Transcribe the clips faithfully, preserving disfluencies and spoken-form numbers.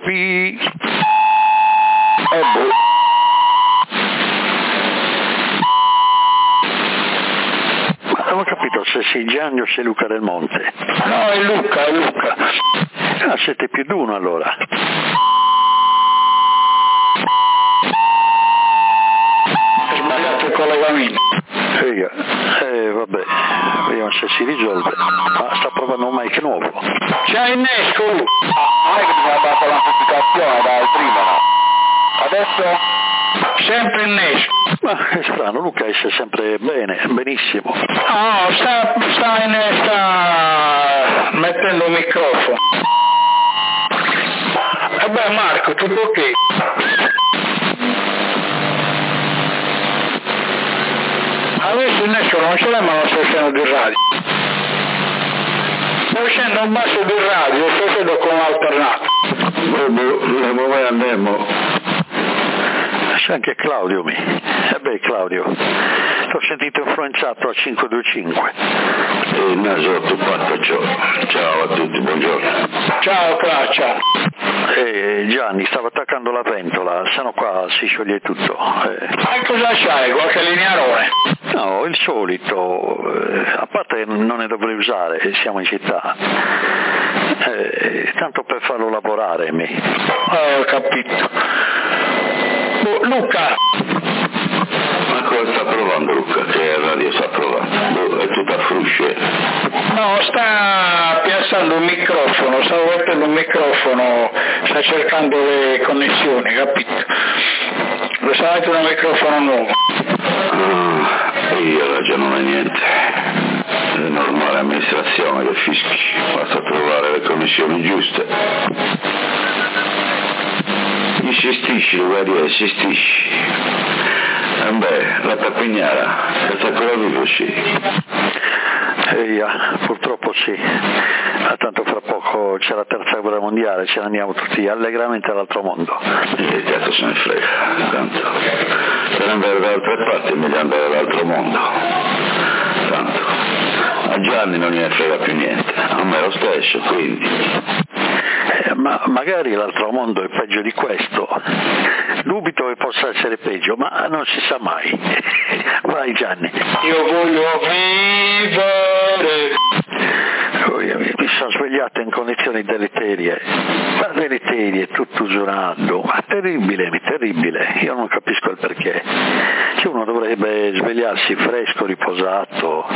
Pi. Eh boh. Ma non ho capito se sei Gianni o sei Luca Del Monte. No, è Luca, è Luca. Ah, siete più di uno allora. Hai sbagliato il collegamento. Figa. Eh, vabbè, vediamo se si risolve. Ma sta provando un mic nuovo. C'è innesco lui. Ah, non è che bisogna battere l'amplificazione dal prima, no? Adesso sempre innesco. Ma è strano, Luca esce sempre bene, benissimo. No, sta, sta in sta mettendo un microfono. E beh Marco, tutto ok? Adesso il nessuno non ce l'è, ma non sto uscendo di radio. Sto uscendo un basso di radio, sto uscendo con l'alternato. Dove vai andiamo? C'è anche Claudio mi. E beh Claudio, t'ho sentito influenzato a cinque due cinque. E il naso fatto ciò. Ciao a tutti, buongiorno. Ciao Craccia. E Gianni stava attaccando la ventola, se no qua si scioglie tutto. Eh. E cosa c'hai? Qualche linearone? No, il solito, eh, a parte non ne dovrei usare, siamo in città. Eh, tanto per farlo lavorare mi. Eh, ho capito. Oh, Luca! Ma cosa sta provando Luca? Che radio sta provando? È tutta frusce. No, sta piazzando un microfono, sta mettendo un microfono, sta cercando le connessioni, capito? Lo sta mettendo un microfono nuovo. Ah, io ragione non è niente. È normale amministrazione che fischi, basta trovare le connessioni giuste. Insistisci, lo vedi, insistisci. E beh, la tapignara, questa ancora vivo sì. Eia, purtroppo sì. Ma tanto fra poco c'è la terza guerra mondiale, ce ne andiamo tutti allegramente all'altro mondo. E cazzo se ne frega, tanto. Per andare da altre parti è meglio andare dall'altro mondo. Tanto. A Gianni non gliene frega più niente, a me lo stesso, quindi. Eh, ma magari l'altro mondo è peggio di questo. Dubito che possa essere peggio, ma non si sa mai. Vai Gianni. Io voglio vivere. Mi sono svegliato in condizioni deleterie, ma deleterie, tutto usurando, ma terribile, terribile, io non capisco il perché. Cioè uno dovrebbe svegliarsi fresco, riposato,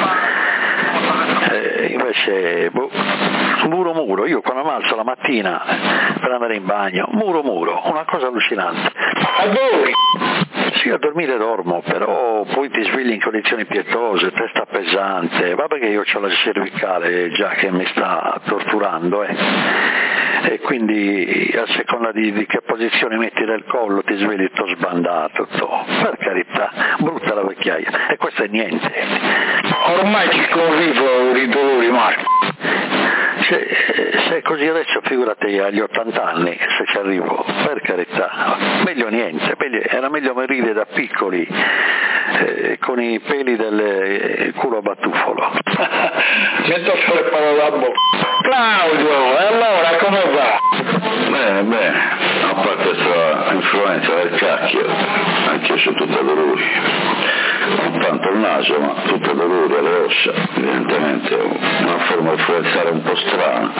eh, invece boh, muro muro, io quando mi alzo la mattina per andare in bagno, muro muro, una cosa allucinante. Adori? Sì, a dormire dormo, però poi ti svegli in condizioni pietose, testa pesante, va perché io ho la cervicale già che mi sta torturando, eh. E quindi a seconda di, di che posizione metti del collo ti svegli tutto sbandato, tutto. Per carità, brutta la vecchiaia, e questo è niente. Ormai ci convivo i dolori, Marco. Se, se è così adesso figurati agli ottanta anni se ci arrivo, per carità, meglio niente, meglio, era meglio morire da piccoli eh, con i peli del eh, culo a batuffolo. Metto le parole a bocca. Claudio, e allora come va? Bene, bene, a parte questa influenza del cacchio, anche io sono tutto dolori. Non tanto il naso, ma tutto dolori alle ossa, evidentemente una forma di influenzare un po' strana.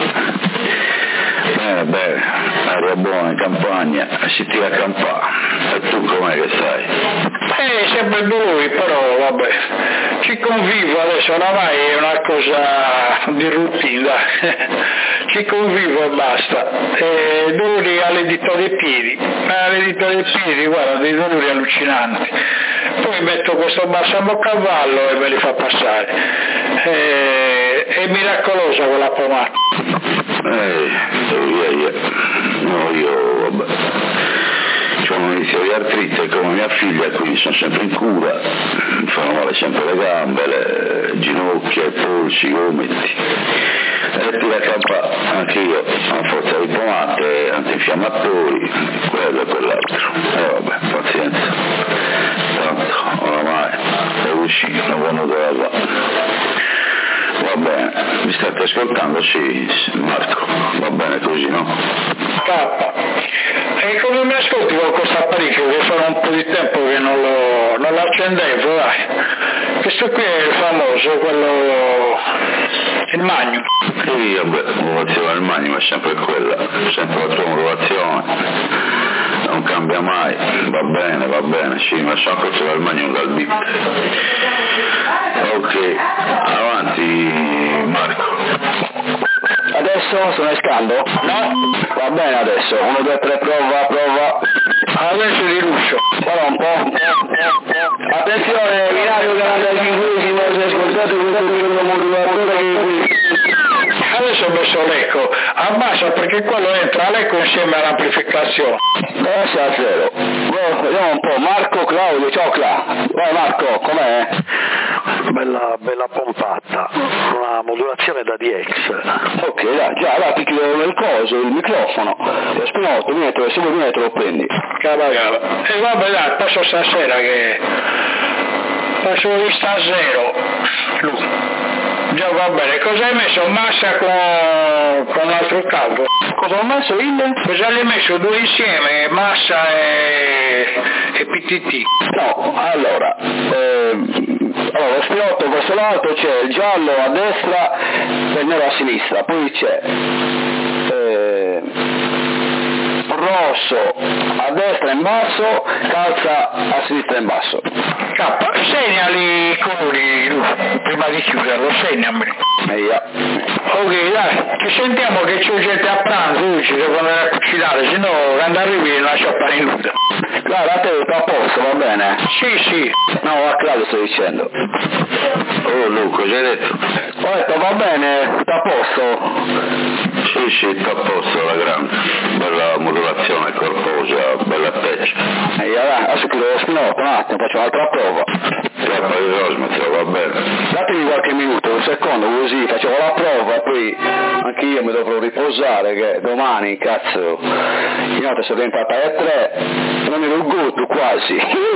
Bene, bene, aria buona in campagna, si tira a campare. E tu com'è che stai? Eh, sempre dolori, però vabbè, ci convivo adesso, oramai è una cosa di routine, dai. Ci convivo e basta. Eh, dolori alle dita dei piedi, alle dita dei piedi, guarda, dei dolori allucinanti. Poi metto questo balsamocavallo e me li fa passare. Eh, è miracolosa quella pomata. Eh, io, no, io, vabbè. C'ho un inizio di artrite come mia figlia, quindi sono sempre in cura, mi fanno male sempre le gambe, le ginocchia, i polsi, i gomiti. E tira a campare, anche io, a forza di pomate, antinfiammatori, quello e quell'altro. E eh, vabbè, pazienza. Tanto, oramai, è uscito, non venuto da là. Va bene, mi state ascoltando? Sì, Marco, va bene così, no? K. ascolti con questo apparecchio che sono un po' di tempo che non lo, non lo accendevo, dai. Questo qui è il famoso, quello, il Magnum. Sì, vabbè, la modulazione del Magnum è sempre quella, sempre la tua modulazione, non cambia mai, va bene, va bene, sì, ma so cosa va il Magnum dal beat. Ok, avanti Marco. Adesso sto escando? No? Va bene adesso, uno, due, tre, prova, prova. Adesso di Ruscio. Guarda un po', un po', un po'. Attenzione, binario quarantacinquesimo, se ascoltate questo piccolo modulatore che... Adesso ho messo l'eco, abbassa perché quello entra l'eco insieme all'amplificazione. Adesso a zero. Oh, vediamo un po', Marco, Claudio, ciao Cla. Vai Marco, com'è? Bella, bella pompata, una modulazione da D X. Ok, dai, già, dai, ti chiedo il coso, il microfono. Lo spinotto, vieni, se vuoi vieni te lo prendi. Cava, cava. E vabbè dai, passo stasera che... passo di stasera. Lui. Già va bene, cosa hai messo? Massa con, con un altro cavo? Cosa ho messo il? Cosa hai messo? Due insieme, massa e, e P T T? No, allora, ehm, allora lo spinotto questo lato c'è il giallo a destra e il nero a sinistra, poi c'è eh, rosso a destra in basso, calza a sinistra in basso. K, segnali i colori prima di chiuderlo, segnami. Eia. Ok, dai, ci sentiamo che c'è gente a pranzo, ci devo andare a cucinare, se no quando arrivi lascio appare in nuda. Guarda, a te sta a posto, va bene? Sì, sì. No, a Claudio sto dicendo. Oh Luca, cosa hai detto? Ho detto, va bene, sta a posto. Sì, sì, sta a posto la grande, bella modulazione corposa, bella peccia. Eia, dai, adesso chiudo lo spinotto, un attimo, faccio un'altra prova. Troppa di rosmetro, va bene. Datemi qualche minuto, un secondo, così facevo la prova e poi anche io mi dovrò riposare che domani, cazzo, di notte sono diventata alle tre e non ero godo quasi.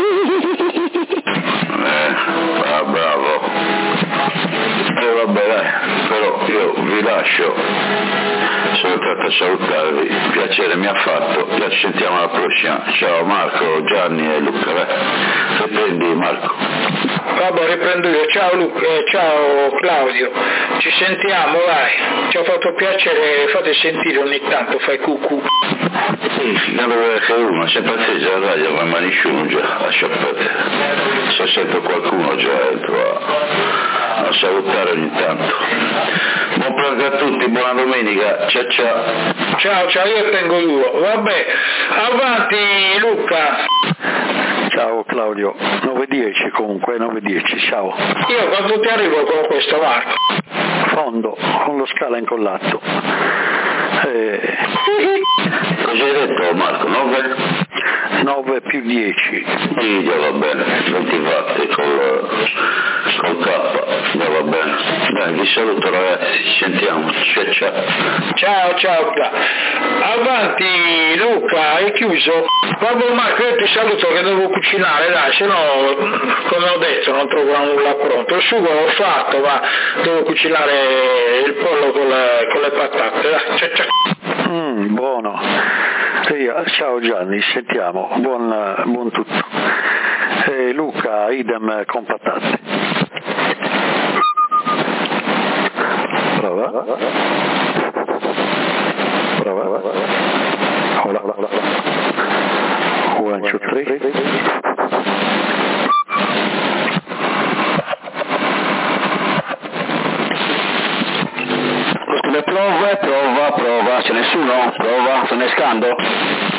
Eh, ah, bravo. E eh, vabbè dai, però io vi lascio, sono tratto a salutarvi, piacere mi ha fatto, ci sentiamo alla prossima. Ciao Marco, Gianni e Luca, vai. Riprendi Marco. Vabbè, riprendo io, ciao Luca, eh, ciao Claudio, ci sentiamo, vai, ci ha fatto piacere, fate sentire ogni tanto, fai cucù. Sì, non doveva essere uno, c'è pazzesco la radio, ma nessuno già, lascia perdere. Se sento qualcuno già entro a, a salutare ogni tanto. Buon pranzo a tutti, buona domenica, ciao ciao. Ciao, ciao, io tengo duro, vabbè, avanti Luca. Ciao Claudio, nove dieci comunque, nove dieci, ciao. Io quando ti arrivo con questo Marco? Fondo, con lo scala incollato. Eh... Cosa hai detto Marco? nove? nove più dieci. Sì, già va bene, venti fatti col, col K, già va bene. Dai, vi saluto ragazzi, ci sentiamo, ciao ciao. Ciao, ciao, avanti Luca, hai chiuso? Vabbè Marco, io ti saluto che devo cucinare, dai, se no, come ho detto, non trovo nulla pronto. Il sugo l'ho fatto, ma devo cucinare il pollo con le, con le patate, dai, ciao ciao. Mm, buono. Ciao Gianni, sentiamo, buon, buon tutto. E Luca, idem con patate. Prova. Prova. Hola. One, two, three. Le prove, prova, prova, c'è nessuno? Prova, sto nescando?